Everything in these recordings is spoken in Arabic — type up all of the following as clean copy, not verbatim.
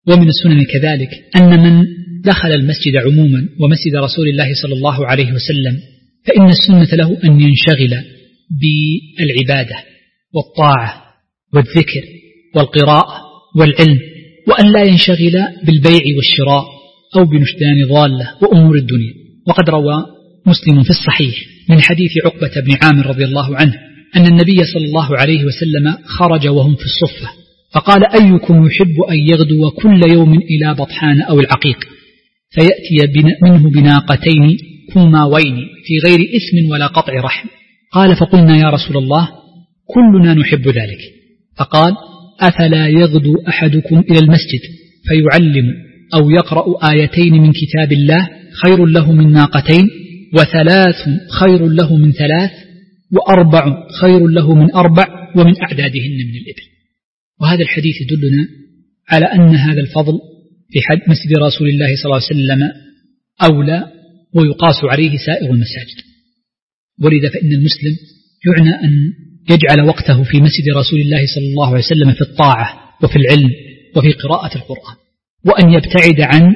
ومن السنن كذلك أن من دخل المسجد عموما ومسجد رسول الله صلى الله عليه وسلم فإن السنة له أن ينشغل بالعبادة والطاعة والذكر والقراءة والعلم، وأن لا ينشغل بالبيع والشراء أو بنشدان ضالة وأمور الدنيا. وقد روى مسلم في الصحيح من حديث عقبة بن عامر رضي الله عنه أن النبي صلى الله عليه وسلم خرج وهم في الصفة فقال: أيكم يحب أن يغدو كل يوم إلى بطحان أو العقيق فيأتي منه بناقتين كوماوين في غير إثم ولا قطع رحم؟ قال: فقلنا يا رسول الله كلنا نحب ذلك. فقال: أفلا يغدو أحدكم إلى المسجد فيعلم أو يقرأ آيتين من كتاب الله خير له من ناقتين، وثلاث خير له من ثلاث، وأربع خير له من أربع، ومن أعدادهن من الإبل. وهذا الحديث يدلنا على أن هذا الفضل في مسجد رسول الله صلى الله عليه وسلم أولى ويقاس عليه سائر المساجد. ولذا فإن المسلم يعنى أن يجعل وقته في مسجد رسول الله صلى الله عليه وسلم في الطاعة وفي العلم وفي قراءة القرآن، وأن يبتعد عن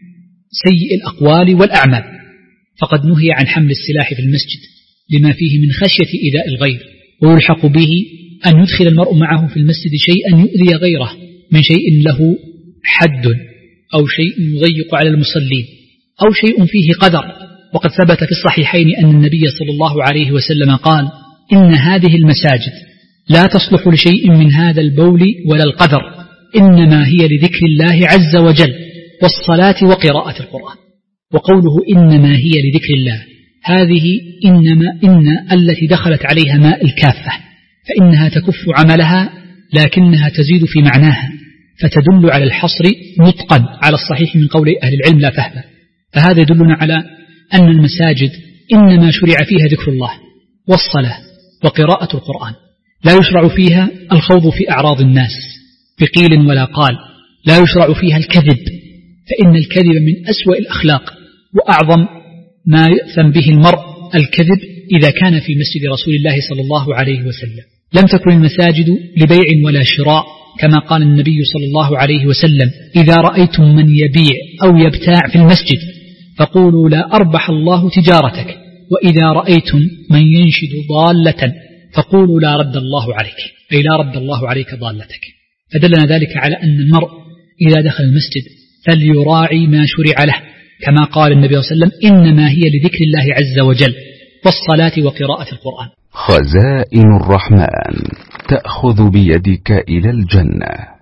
سيء الأقوال والأعمال، فقد نهي عن حمل السلاح في المسجد لما فيه من خشية إيذاء الغير، ويلحق به أن يدخل المرء معه في المسجد شيئا يؤذي غيره من شيء له حد أو شيء يضيق على المصلين أو شيء فيه قدر. وقد ثبت في الصحيحين أن النبي صلى الله عليه وسلم قال: إن هذه المساجد لا تصلح لشيء من هذا البول ولا القدر، إنما هي لذكر الله عز وجل والصلاة وقراءة القرآن. وقوله إنما هي لذكر الله، هذه إن التي دخلت عليها ماء الكافة، فإنها تكف عملها لكنها تزيد في معناها، فتدل على الحصر نطقا على الصحيح من قول أهل العلم لا فهما. فهذا يدلنا على أن المساجد إنما شرع فيها ذكر الله والصلاة وقراءة القرآن، لا يشرع فيها الخوض في أعراض الناس بقيل ولا قال، لا يشرع فيها الكذب، فإن الكذب من أسوأ الأخلاق، وأعظم ما يأثم به المرء الكذب إذا كان في مسجد رسول الله صلى الله عليه وسلم. لم تكن المساجد لبيع ولا شراء، كما قال النبي صلى الله عليه وسلم: إذا رأيتم من يبيع أو يبتاع في المسجد فقولوا لا أربح الله تجارتك، وإذا رأيتم من ينشد ضالة فقولوا لا رد الله عليك، أي لا رد الله عليك ضالتك. فدلنا ذلك على أن المرء إذا دخل المسجد فليراعي ما شرع له، كما قال النبي صلى الله عليه وسلم: إنما هي لذكر الله عز وجل والصلاة وقراءة القرآن. خزائن الرحمن تأخذ بيدك إلى الجنة.